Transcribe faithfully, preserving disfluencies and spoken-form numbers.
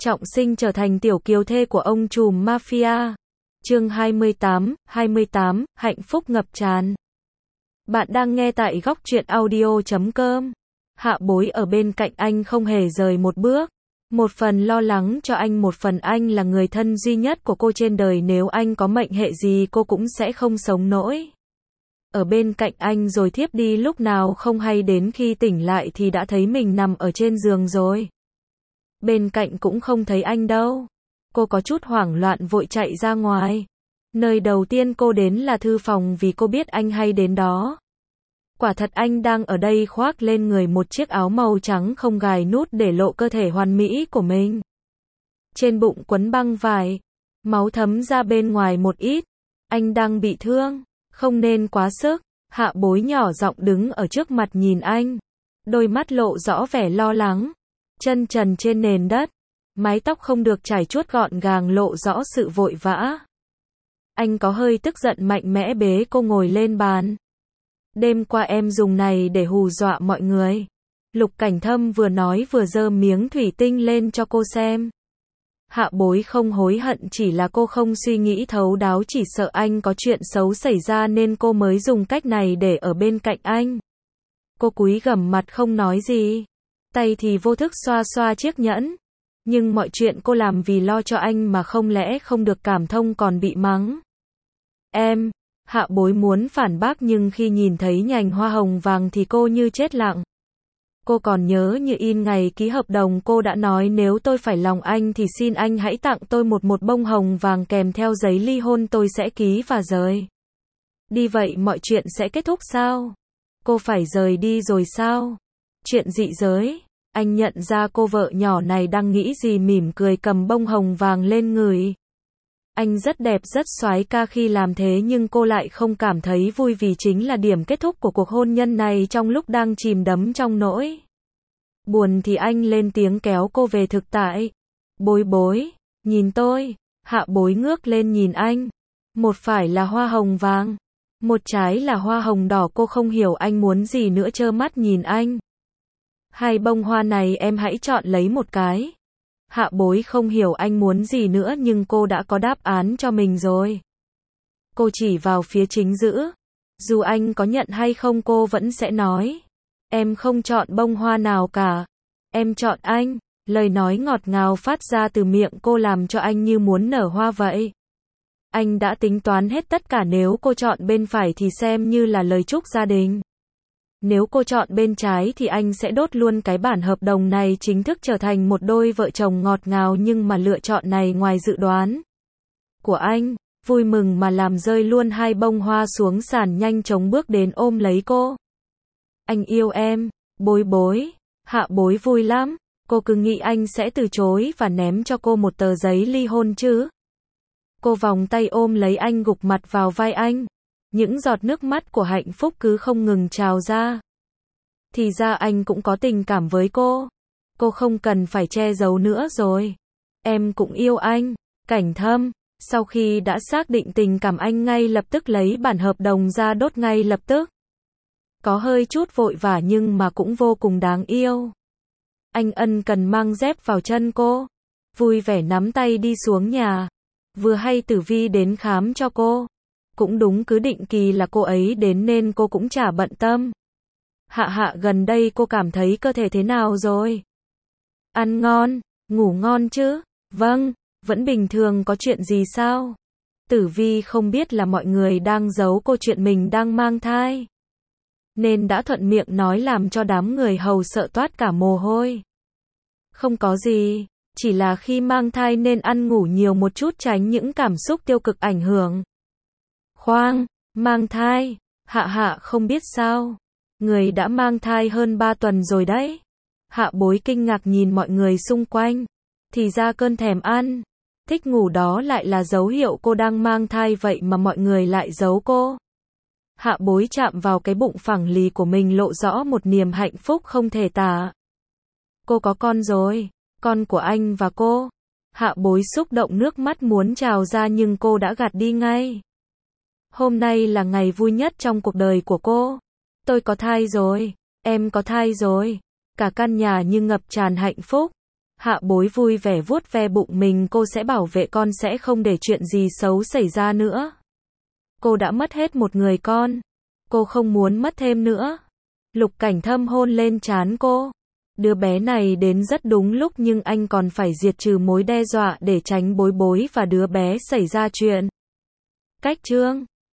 trọng sinh trở thành tiểu kiều thê của ông trùm mafia. Chương hai mươi tám, hai mươi tám, hạnh phúc ngập tràn. Bạn đang nghe tại góc truyện audio chấm com. Hạ Bối ở bên cạnh anh không hề rời một bước. Một phần lo lắng cho anh, một phần anh là người thân duy nhất của cô trên đời, nếu anh có mệnh hệ gì cô cũng sẽ không sống nổi. Ở bên cạnh anh rồi thiếp đi lúc nào không hay, đến khi tỉnh lại thì đã thấy mình nằm ở trên giường rồi. Bên cạnh cũng không thấy anh đâu. Cô có chút hoảng loạn vội chạy ra ngoài. Nơi đầu tiên cô đến là thư phòng vì cô biết anh hay đến đó. Quả thật anh đang ở đây khoác lên người một chiếc áo màu trắng không gài nút để lộ cơ thể hoàn mỹ của mình. Trên bụng quấn băng vải, máu thấm ra bên ngoài một ít. Anh đang bị thương, không nên quá sức. Hạ Bối nhỏ giọng đứng ở trước mặt nhìn anh. Đôi mắt lộ rõ vẻ lo lắng. Chân trần trên nền đất. Mái tóc không được chải chuốt gọn gàng lộ rõ sự vội vã. Anh có hơi tức giận mạnh mẽ bế cô ngồi lên bàn. Đêm qua em dùng này để hù dọa mọi người. Lục Cảnh Thâm vừa nói vừa giơ miếng thủy tinh lên cho cô xem. Hạ Bối không hối hận, chỉ là cô không suy nghĩ thấu đáo, chỉ sợ anh có chuyện xấu xảy ra nên cô mới dùng cách này để ở bên cạnh anh. Cô cúi gằm mặt không nói gì. Tay thì vô thức xoa xoa chiếc nhẫn. Nhưng mọi chuyện cô làm vì lo cho anh mà không lẽ không được cảm thông còn bị mắng. Em, Hạ Bối muốn phản bác nhưng khi nhìn thấy nhành hoa hồng vàng thì cô như chết lặng. Cô còn nhớ như in ngày ký hợp đồng cô đã nói nếu tôi phải lòng anh thì xin anh hãy tặng tôi một một bông hồng vàng kèm theo giấy ly hôn, tôi sẽ ký và rời đi. Vậy mọi chuyện sẽ kết thúc sao? Cô phải rời đi rồi sao? Chuyện dị giới. Anh nhận ra cô vợ nhỏ này đang nghĩ gì, mỉm cười cầm bông hồng vàng lên ngửi. Anh rất đẹp rất soái ca khi làm thế nhưng cô lại không cảm thấy vui vì chính là điểm kết thúc của cuộc hôn nhân này. Trong lúc đang chìm đắm trong nỗi buồn thì anh lên tiếng kéo cô về thực tại. Bối Bối, nhìn tôi. Hạ Bối ngước lên nhìn anh. Một phải là hoa hồng vàng, một trái là hoa hồng đỏ. Cô không hiểu anh muốn gì nữa, trơ mắt nhìn anh. Hai bông hoa này em hãy chọn lấy một cái. Hạ Bối không hiểu anh muốn gì nữa nhưng cô đã có đáp án cho mình rồi. Cô chỉ vào phía chính giữa. Dù anh có nhận hay không cô vẫn sẽ nói. Em không chọn bông hoa nào cả. Em chọn anh. Lời nói ngọt ngào phát ra từ miệng cô làm cho anh như muốn nở hoa vậy. Anh đã tính toán hết tất cả, nếu cô chọn bên phải thì xem như là lời chúc gia đình. Nếu cô chọn bên trái thì anh sẽ đốt luôn cái bản hợp đồng này, chính thức trở thành một đôi vợ chồng ngọt ngào. Nhưng mà lựa chọn này ngoài dự đoán của anh. Vui mừng mà làm rơi luôn hai bông hoa xuống sàn, nhanh chóng bước đến ôm lấy cô. Anh yêu em, Bối Bối. Hạ Bối vui lắm. Cô cứ nghĩ anh sẽ từ chối và ném cho cô một tờ giấy ly hôn chứ. Cô vòng tay ôm lấy anh, gục mặt vào vai anh. Những giọt nước mắt của hạnh phúc cứ không ngừng trào ra. Thì ra anh cũng có tình cảm với cô. Cô không cần phải che giấu nữa rồi. Em cũng yêu anh. Cảnh Thâm, sau khi đã xác định tình cảm, anh ngay lập tức lấy bản hợp đồng ra đốt ngay lập tức. Có hơi chút vội vã nhưng mà cũng vô cùng đáng yêu. Anh ân cần mang dép vào chân cô. Vui vẻ nắm tay đi xuống nhà. Vừa hay Tử Vi đến khám cho cô. Cũng đúng, cứ định kỳ là cô ấy đến nên cô cũng chả bận tâm. Hạ Hạ, gần đây cô cảm thấy cơ thể thế nào rồi? Ăn ngon, ngủ ngon chứ? Vâng, vẫn bình thường, có chuyện gì sao? Tử Vi không biết là mọi người đang giấu cô chuyện mình đang mang thai, nên đã thuận miệng nói làm cho đám người hầu sợ toát cả mồ hôi. Không có gì, chỉ là khi mang thai nên ăn ngủ nhiều một chút, tránh những cảm xúc tiêu cực ảnh hưởng. Khoang, mang thai? Hạ Hạ không biết sao? Người đã mang thai hơn ba tuần rồi đấy. Hạ Bối kinh ngạc nhìn mọi người xung quanh. Thì ra cơn thèm ăn, thích ngủ đó lại là dấu hiệu cô đang mang thai, vậy mà mọi người lại giấu cô. Hạ Bối chạm vào cái bụng phẳng lì của mình, lộ rõ một niềm hạnh phúc không thể tả. Cô có con rồi, con của anh và cô. Hạ Bối xúc động, nước mắt muốn trào ra nhưng cô đã gạt đi ngay. Hôm nay là ngày vui nhất trong cuộc đời của cô. Tôi có thai rồi, em có thai rồi. Cả căn nhà như ngập tràn hạnh phúc. Hạ bối vui vẻ vuốt ve bụng mình, cô sẽ bảo vệ con, sẽ không để chuyện gì xấu xảy ra nữa. Cô đã mất hết một người con. Cô không muốn mất thêm nữa. Lục Cảnh Thâm hôn lên trán cô. Đứa bé này đến rất đúng lúc, nhưng anh còn phải diệt trừ mối đe dọa để tránh bối bối và đứa bé xảy ra chuyện. Cách chương